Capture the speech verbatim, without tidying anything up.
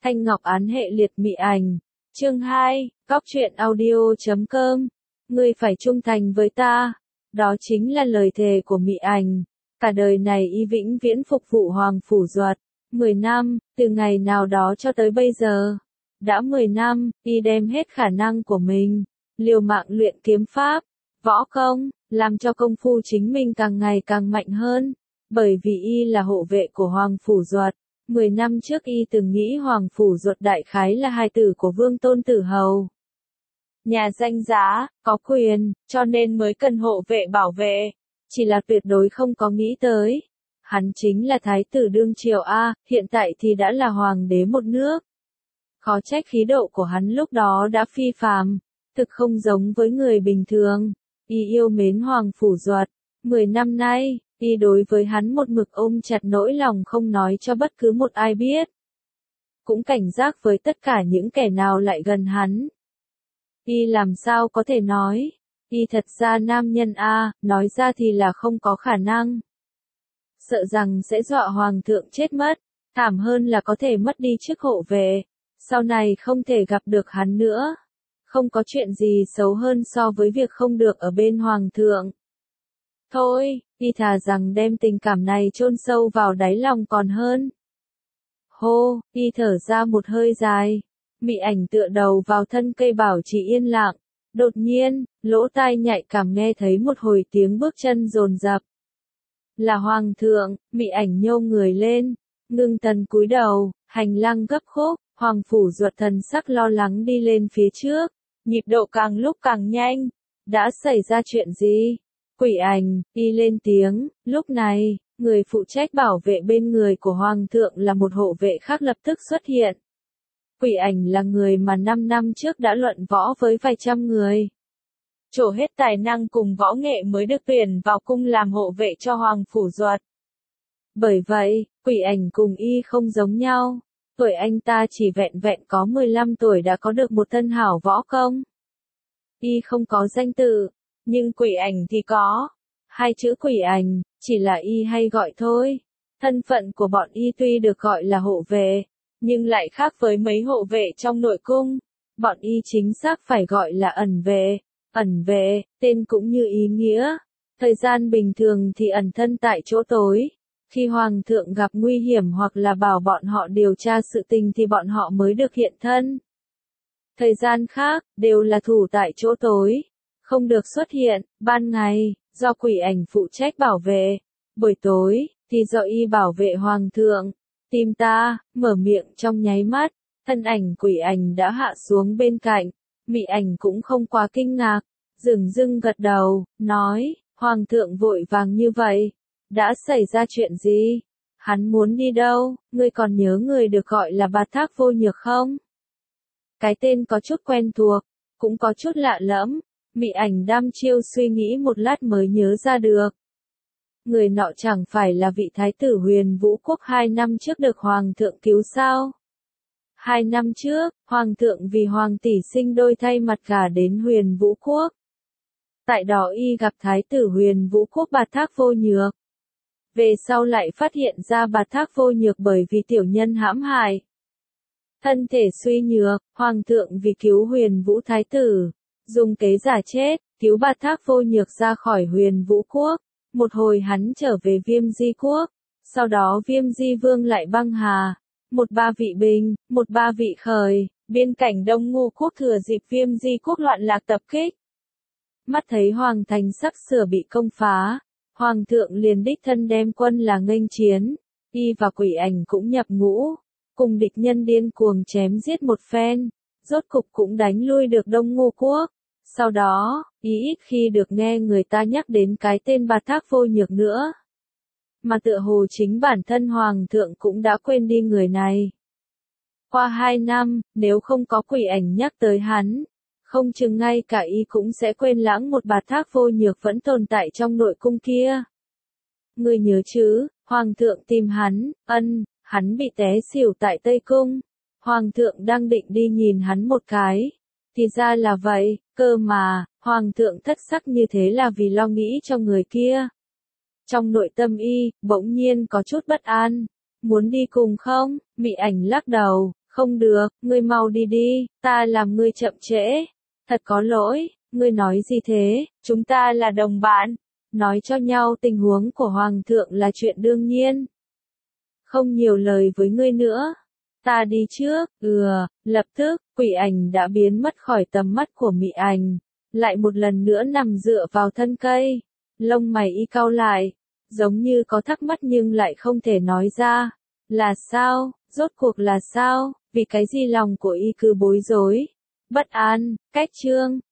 Thanh Ngọc án hệ liệt mị ảnh. Chương hai, Cóc truyện audio chấm com. Ngươi phải trung thành với ta. Đó chính là lời thề của mị ảnh. Cả đời này y vĩnh viễn phục vụ Hoàng Phủ Duật. Mười năm, từ ngày nào đó cho tới bây giờ. Đã mười năm, y đem hết khả năng của mình. Liều mạng luyện kiếm pháp, võ công, làm cho công phu chính mình càng ngày càng mạnh hơn. Bởi vì y là hộ vệ của Hoàng Phủ Duật. Mười năm trước y từng nghĩ Hoàng Phủ Duật đại khái là hài tử của Vương Tôn Tử Hầu. Nhà danh giá, có quyền, cho nên mới cần hộ vệ bảo vệ. Chỉ là tuyệt đối không có nghĩ tới. Hắn chính là Thái tử đương triều A, hiện tại thì đã là Hoàng đế một nước. Khó trách khí độ của hắn lúc đó đã phi phàm, thực không giống với người bình thường. Y yêu mến Hoàng Phủ Duật. Mười năm nay, y đối với hắn một mực ôm chặt nỗi lòng không nói cho bất cứ một ai biết. Cũng cảnh giác với tất cả những kẻ nào lại gần hắn. Y làm sao có thể nói, y thật ra nam nhân A, nói ra thì là không có khả năng. Sợ rằng sẽ dọa Hoàng thượng chết mất, thảm hơn là có thể mất đi chức hộ vệ, sau này không thể gặp được hắn nữa. Không có chuyện gì xấu hơn so với việc không được ở bên Hoàng thượng. Thôi, y thà rằng đem tình cảm này chôn sâu vào đáy lòng còn hơn. Hô, y thở ra một hơi dài. Mị ảnh tựa đầu vào thân cây bảo trì yên lặng. Đột nhiên, lỗ tai nhạy cảm nghe thấy một hồi tiếng bước chân dồn dập. Là Hoàng thượng. Mị ảnh nhô người lên, ngưng thần cúi đầu, hành lang gấp khúc. Hoàng Phủ Duật thần sắc lo lắng đi lên phía trước, nhịp độ càng lúc càng nhanh. Đã xảy ra chuyện gì? Quỷ ảnh, y lên tiếng. Lúc này, người phụ trách bảo vệ bên người của Hoàng thượng là một hộ vệ khác lập tức xuất hiện. Quỷ ảnh là người mà năm năm trước đã luận võ với vài trăm người. Trổ hết tài năng cùng võ nghệ mới được tuyển vào cung làm hộ vệ cho Hoàng Phủ Duật. Bởi vậy, quỷ ảnh cùng y không giống nhau. Tuổi anh ta chỉ vẹn vẹn có mười lăm tuổi đã có được một thân hảo võ công. Y không có danh tự, nhưng quỷ ảnh thì có. Hai chữ quỷ ảnh, chỉ là y hay gọi thôi. Thân phận của bọn y tuy được gọi là hộ vệ, nhưng lại khác với mấy hộ vệ trong nội cung. Bọn y chính xác phải gọi là ẩn vệ. Ẩn vệ, tên cũng như ý nghĩa. Thời gian bình thường thì ẩn thân tại chỗ tối. Khi Hoàng thượng gặp nguy hiểm hoặc là bảo bọn họ điều tra sự tình thì bọn họ mới được hiện thân. Thời gian khác, đều là thủ tại chỗ tối. Không được xuất hiện. Ban ngày, do quỷ ảnh phụ trách bảo vệ. Buổi tối, thì do y bảo vệ Hoàng thượng. Tìm ta, mở miệng trong nháy mắt. Thân ảnh quỷ ảnh đã hạ xuống bên cạnh. Mị ảnh cũng không quá kinh ngạc. Dửng dưng gật đầu, nói, Hoàng thượng vội vàng như vậy. Đã xảy ra chuyện gì? Hắn muốn đi đâu? Ngươi còn nhớ người được gọi là Bạt Thác Vô Nhược không? Cái tên có chút quen thuộc, cũng có chút lạ lẫm. Mị ảnh đăm chiêu suy nghĩ một lát mới nhớ ra được. Người nọ chẳng phải là vị thái tử Huyền Vũ Quốc hai năm trước được Hoàng thượng cứu sao? Hai năm trước, Hoàng thượng vì Hoàng tỷ sinh đôi thay mặt gả đến Huyền Vũ Quốc. Tại đó y gặp thái tử Huyền Vũ Quốc Bạt Thác Vô Nhược. Về sau lại phát hiện ra Bạt Thác Vô Nhược bởi vì tiểu nhân hãm hại. Thân thể suy nhược, Hoàng thượng vì cứu Huyền Vũ Thái tử, dùng kế giả chết, cứu Bạt Thác Vô Nhược ra khỏi Huyền Vũ Quốc. Một hồi hắn trở về Viêm Di Quốc, sau đó Viêm Di Vương lại băng hà. Một ba vị bình, một ba vị khởi, biên cảnh Đông Ngô Quốc thừa dịp Viêm Di Quốc loạn lạc tập kích. Mắt thấy Hoàng thành sắp sửa bị công phá. Hoàng thượng liền đích thân đem quân là nghênh chiến, y và quỷ ảnh cũng nhập ngũ, cùng địch nhân điên cuồng chém giết một phen, rốt cục cũng đánh lui được Đông Ngô Quốc. Sau đó, y ít khi được nghe người ta nhắc đến cái tên Bạt Thác Vô Nhược nữa. Mà tựa hồ chính bản thân Hoàng thượng cũng đã quên đi người này. Qua hai năm, nếu không có quỷ ảnh nhắc tới hắn, không chừng ngay cả y cũng sẽ quên lãng một Bạt Thác Vô Nhược vẫn tồn tại trong nội cung kia. Ngươi nhớ chứ, Hoàng thượng tìm hắn, ân, hắn bị té xỉu tại Tây Cung. Hoàng thượng đang định đi nhìn hắn một cái. Thì ra là vậy, cơ mà, Hoàng thượng thất sắc như thế là vì lo nghĩ cho người kia. Trong nội tâm y, bỗng nhiên có chút bất an. Muốn đi cùng không? Mị ảnh lắc đầu, Không được, ngươi mau đi đi, ta làm ngươi chậm trễ. Thật có lỗi, ngươi nói gì thế, chúng ta là đồng bạn. Nói cho nhau tình huống của Hoàng thượng là chuyện đương nhiên. Không nhiều lời với ngươi nữa. Ta đi trước, ừ, lập tức, quỷ ảnh đã biến mất khỏi tầm mắt của Mị Ảnh. Lại một lần nữa nằm dựa vào thân cây. Lông mày y cau lại. Giống như có thắc mắc nhưng lại không thể nói ra. Là sao, rốt cuộc là sao, vì cái gì lòng của y cứ bối rối. Bất an, cách trương.